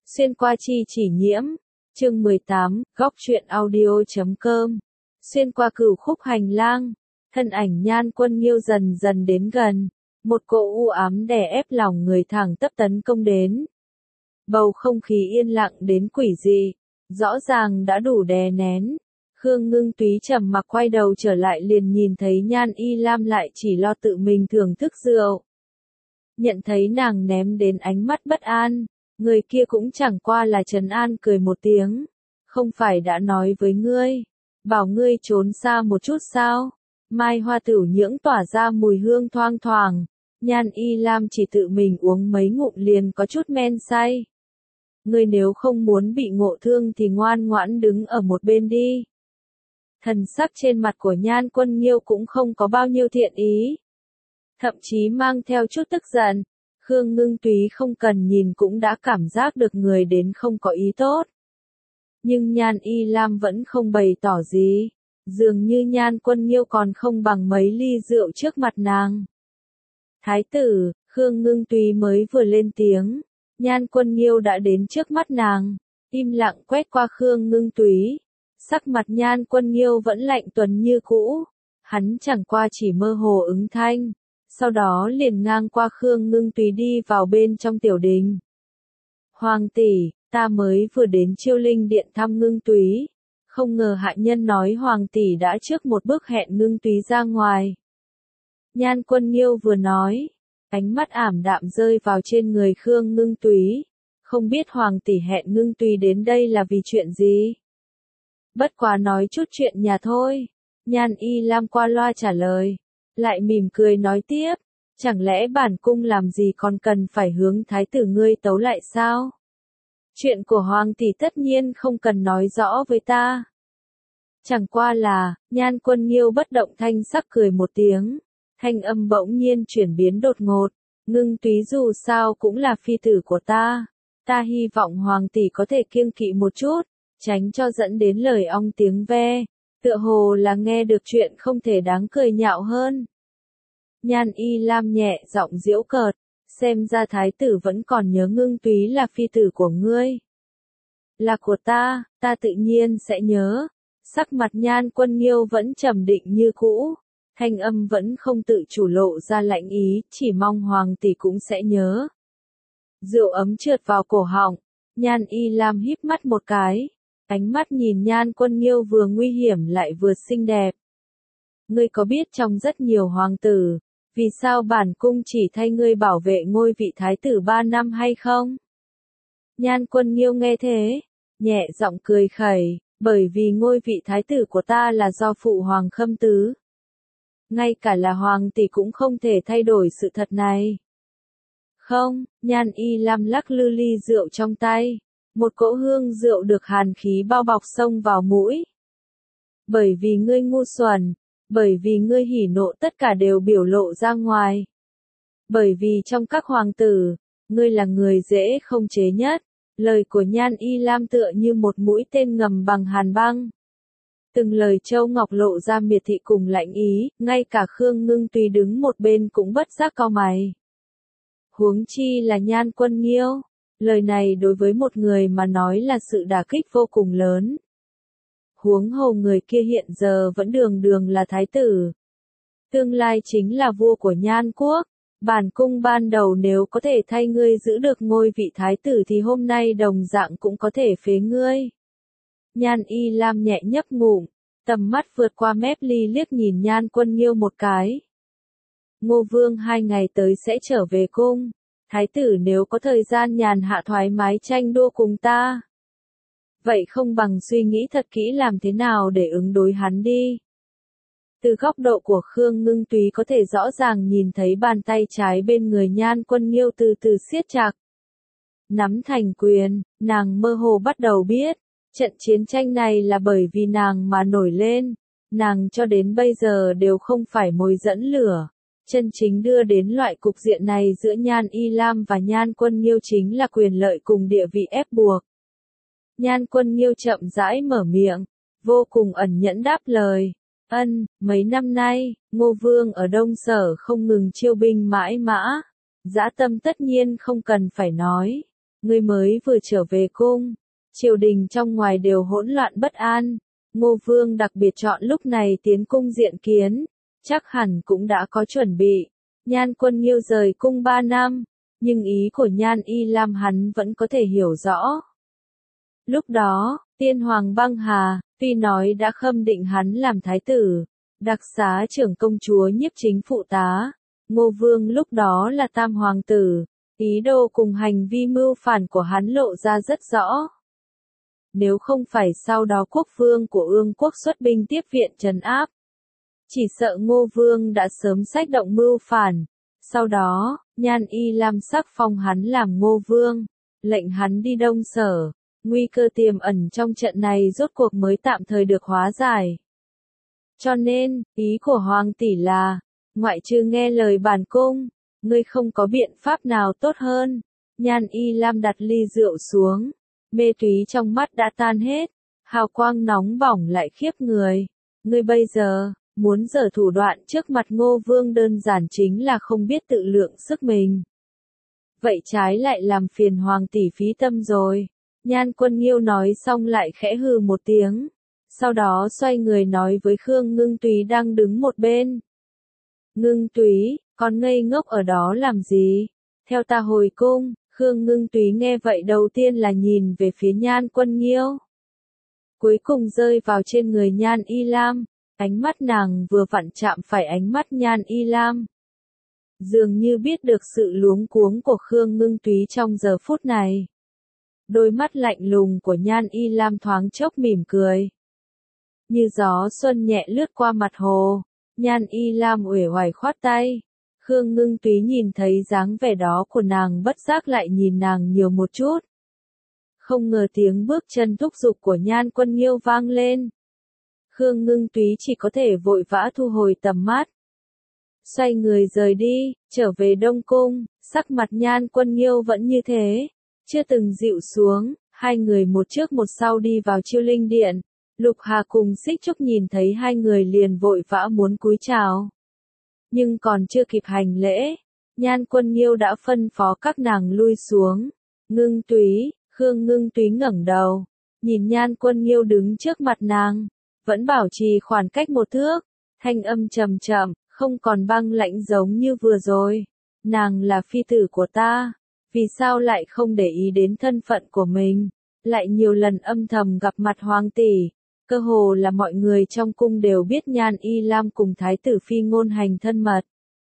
Xuyên qua chi chỉ nhiễm. Chương 18, góc truyện audio.com. Xuyên qua cửu khúc hành lang, thân ảnh Nhan Quân Nghiêu dần dần đến gần, một cỗ u ám đè ép lòng người thẳng tắp tấn công đến. Bầu không khí yên lặng đến quỷ dị, rõ ràng đã đủ đè nén. Khương Ngưng Túy trầm mặc quay đầu trở lại liền nhìn thấy Nhan Y Lam lại chỉ lo tự mình thưởng thức rượu. Nhận thấy nàng ném đến ánh mắt bất an, người kia cũng chẳng qua là trấn an cười một tiếng. Không phải đã nói với ngươi, bảo ngươi trốn xa một chút sao? Mai hoa tửu nhưỡng tỏa ra mùi hương thoang thoảng, Nhan Y Lam chỉ tự mình uống mấy ngụm liền có chút men say. Ngươi nếu không muốn bị ngộ thương thì ngoan ngoãn đứng ở một bên đi. Thần sắc trên mặt của Nhan Quân Nghiêu cũng không có bao nhiêu thiện ý, thậm chí mang theo chút tức giận. Khương Ngưng Túy không cần nhìn cũng đã cảm giác được người đến không có ý tốt. Nhưng Nhan Y Lam vẫn không bày tỏ gì, dường như Nhan Quân Nghiêu còn không bằng mấy ly rượu trước mặt nàng. Thái tử, Khương Ngưng Túy mới vừa lên tiếng, Nhan Quân Nghiêu đã đến trước mắt nàng, im lặng quét qua Khương Ngưng Túy. Sắc mặt Nhan Quân Nghiêu vẫn lạnh tuấn như cũ, hắn chẳng qua chỉ mơ hồ ứng thanh, sau đó liền ngang qua Khương Ngưng Túy đi vào bên trong tiểu đình. Hoàng tỷ, ta mới vừa đến Chiêu Linh Điện thăm Ngưng Túy, không ngờ hạ nhân nói Hoàng tỷ đã trước một bước hẹn Ngưng Túy ra ngoài. Nhan Quân Nghiêu vừa nói, ánh mắt ảm đạm rơi vào trên người Khương Ngưng Túy, không biết Hoàng tỷ hẹn Ngưng Túy đến đây là vì chuyện gì? Bất quá nói chút chuyện nhà thôi, Nhan Y Lam qua loa trả lời, lại mỉm cười nói tiếp, chẳng lẽ bản cung làm gì còn cần phải hướng thái tử ngươi tấu lại sao? Chuyện của Hoàng tỷ tất nhiên không cần nói rõ với ta. Chẳng qua là, Nhan Quân Nghiêu bất động thanh sắc cười một tiếng, thanh âm bỗng nhiên chuyển biến đột ngột, Ngưng Túy dù sao cũng là phi tử của ta hy vọng Hoàng tỷ có thể kiêng kỵ một chút, tránh cho dẫn đến lời ong tiếng ve, tựa hồ là nghe được chuyện không thể đáng cười nhạo hơn. Nhan Y Lam nhẹ giọng giễu cợt, xem ra thái tử vẫn còn nhớ Ngưng Túy là phi tử của ngươi. Là của ta tự nhiên sẽ nhớ. Sắc mặt Nhan Quân Nghiêu vẫn trầm định như cũ, thanh âm vẫn không tự chủ lộ ra lạnh ý, chỉ mong Hoàng tỷ cũng sẽ nhớ. Rượu ấm trượt vào cổ họng, Nhan Y Lam híp mắt một cái, ánh mắt nhìn Nhan Quân Nghiêu vừa nguy hiểm lại vừa xinh đẹp. Ngươi có biết trong rất nhiều hoàng tử, vì sao bản cung chỉ thay ngươi bảo vệ ngôi vị thái tử 3 năm hay không? Nhan Quân Nghiêu nghe thế, nhẹ giọng cười khẩy, bởi vì ngôi vị thái tử của ta là do phụ hoàng Khâm Tứ. Ngay cả là Hoàng tỷ cũng không thể thay đổi sự thật này. Không, Nhan Y Lam lắc lư ly rượu trong tay, một cỗ hương rượu được hàn khí bao bọc xông vào mũi. Bởi vì ngươi ngu xuẩn, bởi vì ngươi hỉ nộ tất cả đều biểu lộ ra ngoài. Bởi vì trong các hoàng tử, ngươi là người dễ không chế nhất. Lời của Nhan Y Lam tựa như một mũi tên ngầm bằng hàn băng. Từng lời châu ngọc lộ ra miệt thị cùng lạnh ý, ngay cả Khương Ngưng Túy đứng một bên cũng bất giác cau mày. Huống chi là Nhan Quân Nghiêu, lời này đối với một người mà nói là sự đả kích vô cùng lớn. Huống hồ người kia hiện giờ vẫn đường đường là thái tử. Tương lai chính là vua của Nhan quốc. Bản cung ban đầu nếu có thể thay ngươi giữ được ngôi vị thái tử thì hôm nay đồng dạng cũng có thể phế ngươi. Nhan Y Lam nhẹ nhấp ngụm, tầm mắt vượt qua mép ly liếc nhìn Nhan Quân Nghiêu một cái. Ngô Vương 2 ngày tới sẽ trở về cung, thái tử nếu có thời gian nhàn hạ thoải mái tranh đua cùng ta. Vậy không bằng suy nghĩ thật kỹ làm thế nào để ứng đối hắn đi. Từ góc độ của Khương Ngưng Túy có thể rõ ràng nhìn thấy bàn tay trái bên người Nhan Quân Nghiêu từ từ siết chặt. Nắm thành quyền, nàng mơ hồ bắt đầu biết, trận chiến tranh này là bởi vì nàng mà nổi lên, nàng cho đến bây giờ đều không phải mồi dẫn lửa. Chân chính đưa đến loại cục diện này giữa Nhan Y Lam và Nhan Quân Nghiêu chính là quyền lợi cùng địa vị ép buộc. Nhan Quân Nghiêu chậm rãi mở miệng, vô cùng ẩn nhẫn đáp lời. Mấy năm nay, Ngô Vương ở Đông Sở không ngừng chiêu binh mãi mã. Dã tâm tất nhiên không cần phải nói. ngươi mới vừa trở về cung, triều đình trong ngoài đều hỗn loạn bất an, Ngô Vương đặc biệt chọn lúc này tiến cung diện kiến, chắc hẳn cũng đã có chuẩn bị. Nhan Quân Nghiêu rời cung 3 năm, nhưng ý của Nhan Y Lam hắn vẫn có thể hiểu rõ. Lúc đó, tiên hoàng Băng Hà, tuy nói đã khâm định hắn làm thái tử, đặc xá trưởng công chúa nhiếp chính phụ tá, Ngô Vương lúc đó là tam hoàng tử, ý đồ cùng hành vi mưu phản của hắn lộ ra rất rõ. Nếu không phải sau đó quốc vương của Ương quốc xuất binh tiếp viện trấn áp, chỉ sợ Ngô Vương đã sớm xách động mưu phản. Sau đó, Nhan Y Lam sắc phong hắn làm Ngô Vương, lệnh hắn đi Đông Sở, nguy cơ tiềm ẩn trong trận này rốt cuộc mới tạm thời được hóa giải. Cho nên, ý của Hoàng tỷ là, ngoại trừ nghe lời bản cung, ngươi không có biện pháp nào tốt hơn. Nhan Y Lam đặt ly rượu xuống, mê túy trong mắt đã tan hết, hào quang nóng bỏng lại khiếp người. Ngươi bây giờ, muốn giở thủ đoạn trước mặt Ngô Vương đơn giản chính là không biết tự lượng sức mình. Vậy trái lại làm phiền Hoàng tỷ phí tâm rồi. Nhan Quân Nghiêu nói xong lại khẽ hừ một tiếng. Sau đó xoay người nói với Khương Ngưng Túy đang đứng một bên. Ngưng Túy, con ngây ngốc ở đó làm gì? Theo ta hồi cung. Khương Ngưng Túy nghe vậy đầu tiên là nhìn về phía Nhan Quân Nghiêu. Cuối cùng rơi vào trên người Nhan Y Lam. Ánh mắt nàng vừa vặn chạm phải ánh mắt Nhan Y Lam. Dường như biết được sự luống cuống của Khương Ngưng Túy trong giờ phút này. Đôi mắt lạnh lùng của Nhan Y Lam thoáng chốc mỉm cười. Như gió xuân nhẹ lướt qua mặt hồ, Nhan Y Lam uể oải khoát tay. Khương Ngưng Túy nhìn thấy dáng vẻ đó của nàng bất giác lại nhìn nàng nhiều một chút. Không ngờ tiếng bước chân thúc giục của Nhan Quân Nghiêu vang lên. Khương Ngưng Túy chỉ có thể vội vã thu hồi tầm mắt. Xoay người rời đi, trở về Đông Cung, sắc mặt Nhan Quân Nghiêu vẫn như thế, chưa từng dịu xuống, hai người một trước một sau đi vào Chiêu Linh Điện. Lục Hà cùng Xích Trúc nhìn thấy hai người liền vội vã muốn cúi chào. Nhưng còn chưa kịp hành lễ, Nhan Quân Nghiêu đã phân phó các nàng lui xuống. Ngưng Túy, Khương Ngưng Túy ngẩng đầu, nhìn Nhan Quân Nghiêu đứng trước mặt nàng, vẫn bảo trì khoảng cách một thước, thanh âm trầm chậm, không còn băng lãnh giống như vừa rồi. Nàng là phi tử của ta, vì sao lại không để ý đến thân phận của mình, lại nhiều lần âm thầm gặp mặt Hoàng tỷ. Cơ hồ là mọi người trong cung đều biết Nhan Y Lam cùng Thái tử Phi Ngôn Hành thân mật.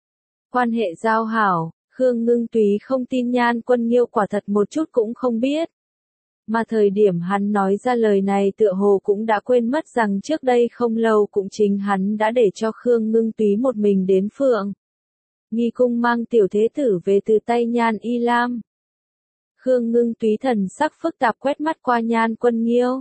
Quan hệ giao hảo, Khương Ngưng Túy không tin Nhan Quân Nghiêu quả thật một chút cũng không biết. Mà thời điểm hắn nói ra lời này tựa hồ cũng đã quên mất rằng trước đây không lâu cũng chính hắn đã để cho Khương Ngưng Túy một mình đến Phượng Nghi cung mang tiểu thế tử về từ tay Nhan Y Lam. Khương Ngưng Túy thần sắc phức tạp quét mắt qua Nhan Quân Nghiêu.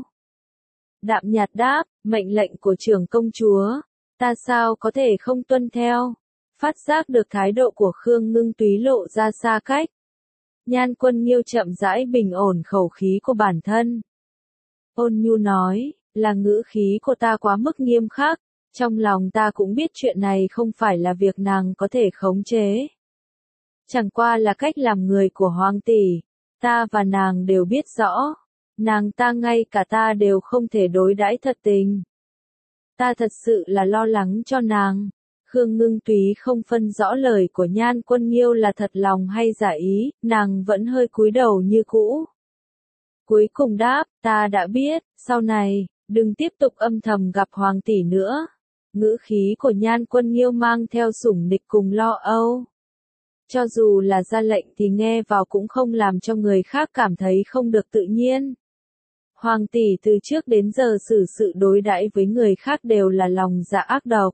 Đạm nhạt đáp, mệnh lệnh của trưởng công chúa, ta sao có thể không tuân theo. Phát giác được thái độ của Khương Ngưng Túy lộ ra xa cách. Nhan Quân Nghiêu chậm rãi bình ổn khẩu khí của bản thân. Ôn nhu nói, là ngữ khí của ta quá mức nghiêm khắc, trong lòng ta cũng biết chuyện này không phải là việc nàng có thể khống chế. Chẳng qua là cách làm người của Hoàng tỷ, ta và nàng đều biết rõ. Nàng ta ngay cả ta đều không thể đối đãi thật tình. Ta thật sự là lo lắng cho nàng. Khương Ngưng Túy không phân rõ lời của Nhan Quân Nghiêu là thật lòng hay giả ý, nàng vẫn hơi cúi đầu như cũ. Cuối cùng đáp, ta đã biết, sau này, đừng tiếp tục âm thầm gặp Hoàng tỷ nữa. Ngữ khí của Nhan Quân Nghiêu mang theo sủng nịch cùng lo âu. Cho dù là ra lệnh thì nghe vào cũng không làm cho người khác cảm thấy không được tự nhiên. Hoàng tỷ từ trước đến giờ xử sự đối đãi với người khác đều là lòng dạ ác độc.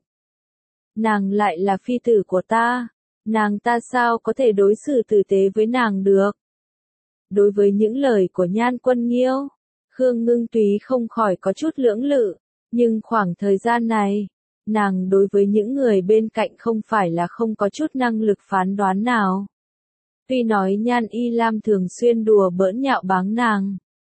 Nàng lại là phi tử của ta, nàng ta sao có thể đối xử tử tế với nàng được? Đối với những lời của Nhan Quân Nghiêu, Khương Ngưng Túy không khỏi có chút lưỡng lự, nhưng khoảng thời gian này, nàng đối với những người bên cạnh không phải là không có chút năng lực phán đoán nào. Tuy nói Nhan Y Lam thường xuyên đùa bỡn nhạo báng nàng,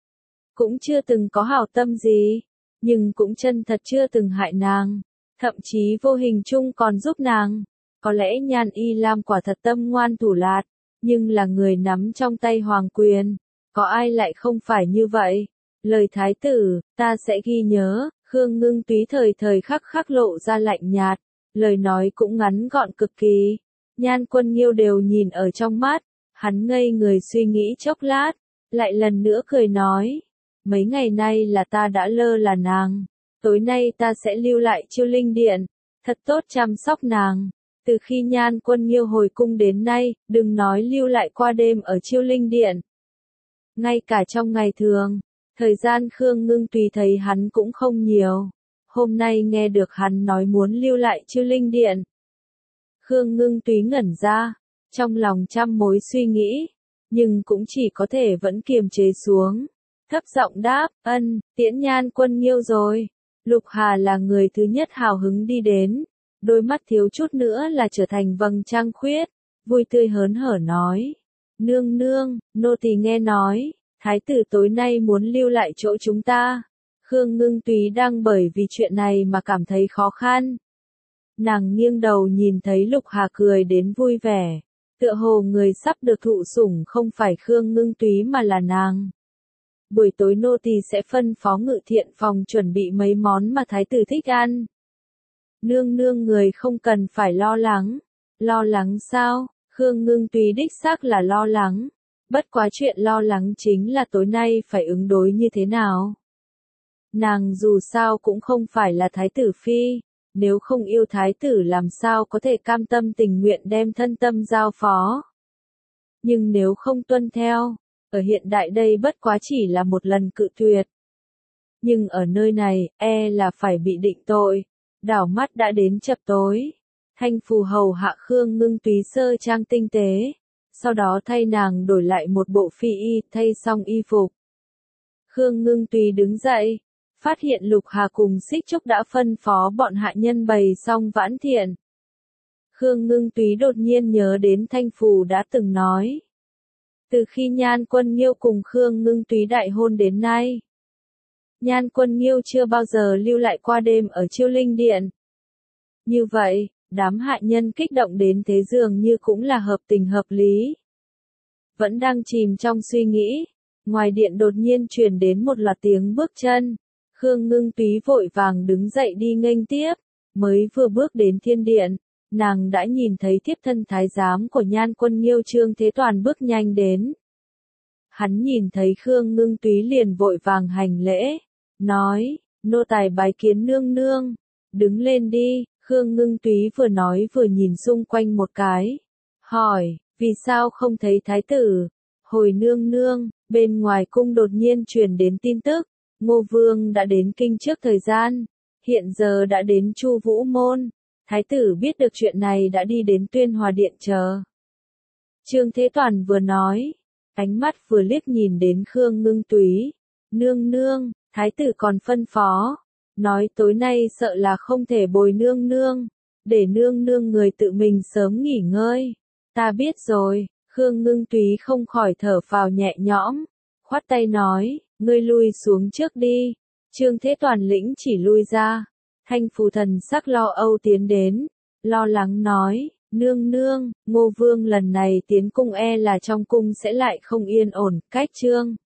cũng chưa từng có hảo tâm gì, nhưng cũng chân thật chưa từng hại nàng, thậm chí vô hình chung còn giúp nàng. Có lẽ Nhan Y Lam quả thật tâm ngoan thủ lạt, nhưng là người nắm trong tay hoàng quyền, có ai lại không phải như vậy? Lời thái tử, ta sẽ ghi nhớ, Khương Ngưng Túy thời thời khắc khắc lộ ra lạnh nhạt, lời nói cũng ngắn gọn cực kỳ. Nhan Quân Nghiêu đều nhìn ở trong mắt, hắn ngây người suy nghĩ chốc lát, lại lần nữa cười nói, mấy ngày nay là ta đã lơ là nàng, tối nay ta sẽ lưu lại Chiêu Linh Điện, thật tốt chăm sóc nàng. Từ khi Nhan Quân Nghiêu hồi cung đến nay, đừng nói lưu lại qua đêm ở Chiêu Linh Điện. Ngay cả trong ngày thường, thời gian Khương Ngưng Tùy thấy hắn cũng không nhiều. Hôm nay nghe được hắn nói muốn lưu lại Chiêu Linh Điện. Khương Ngưng Túy ngẩn ra, trong lòng trăm mối suy nghĩ, nhưng cũng chỉ có thể vẫn kiềm chế xuống. Thấp giọng đáp, ân, tiễn Nhan Quân Nghiêu rồi. Lục Hà là người thứ nhất hào hứng đi đến, đôi mắt thiếu chút nữa là trở thành vầng trăng khuyết, vui tươi hớn hở nói. Nương nương, nô tỳ nghe nói, thái tử tối nay muốn lưu lại chỗ chúng ta. Khương Ngưng Túy đang bởi vì chuyện này mà cảm thấy khó khăn. Nàng nghiêng đầu nhìn thấy Lục Hà cười đến vui vẻ, tựa hồ người sắp được thụ sủng không phải Khương Ngưng Túy mà là nàng. Buổi tối nô tỳ sẽ phân phó Ngự Thiện phòng chuẩn bị mấy món mà thái tử thích ăn. Nương nương người không cần phải lo lắng. Lo lắng sao? Khương Ngưng Túy đích xác là lo lắng. Bất quá chuyện lo lắng chính là tối nay phải ứng đối như thế nào. Nàng dù sao cũng không phải là thái tử phi, nếu không yêu thái tử làm sao có thể cam tâm tình nguyện đem thân tâm giao phó. Nhưng nếu không tuân theo, ở hiện đại đây bất quá chỉ là một lần cự tuyệt. Nhưng ở nơi này, là phải bị định tội. Đảo mắt đã đến chập tối. Thanh phù hầu hạ Khương Ngưng Túy sơ trang tinh tế, sau đó thay nàng đổi lại một bộ phi y, thay xong y phục. Khương Ngưng Túy đứng dậy, phát hiện Lục Hà cùng Xích Trúc đã phân phó bọn hạ nhân bày xong vãn thiện. Khương Ngưng Túy đột nhiên nhớ đến Thanh phù đã từng nói. Từ khi Nhan Quân Nghiêu cùng Khương Ngưng Túy đại hôn đến nay, Nhan Quân Nghiêu chưa bao giờ lưu lại qua đêm ở Chiêu Linh Điện. Như vậy, đám hạ nhân kích động đến thế dường như cũng là hợp tình hợp lý. Vẫn đang chìm trong suy nghĩ, ngoài điện đột nhiên truyền đến một loạt tiếng bước chân. Khương Ngưng Túy vội vàng đứng dậy đi nghênh tiếp, mới vừa bước đến thiên điện, nàng đã nhìn thấy thiếp thân thái giám của Nhan Quân Nghiêu Trương Thế Toàn bước nhanh đến. Hắn nhìn thấy Khương Ngưng Túy liền vội vàng hành lễ, nói, nô tài bái kiến nương nương, đứng lên đi. Khương Ngưng Túy vừa nói vừa nhìn xung quanh một cái, hỏi, vì sao không thấy thái tử? Hồi nương nương, bên ngoài cung đột nhiên truyền đến tin tức, Ngô Vương đã đến kinh trước thời gian, hiện giờ đã đến Chu Vũ Môn, thái tử biết được chuyện này đã đi đến Tuyên Hòa Điện chờ. Trương Thế Toàn vừa nói, ánh mắt vừa liếc nhìn đến Khương Ngưng Túy, nương nương, thái tử còn phân phó. Nói tối nay sợ là không thể bồi nương nương, để nương nương người tự mình sớm nghỉ ngơi. Ta biết rồi, Khương Ngưng Túy không khỏi thở phào nhẹ nhõm, khoát tay nói, ngươi lui xuống trước đi. Trương Thế Toàn lĩnh chỉ lui ra, Thanh phù thần sắc lo âu tiến đến, lo lắng nói, nương nương, Ngô Vương lần này tiến cung là trong cung sẽ lại không yên ổn, cách Trương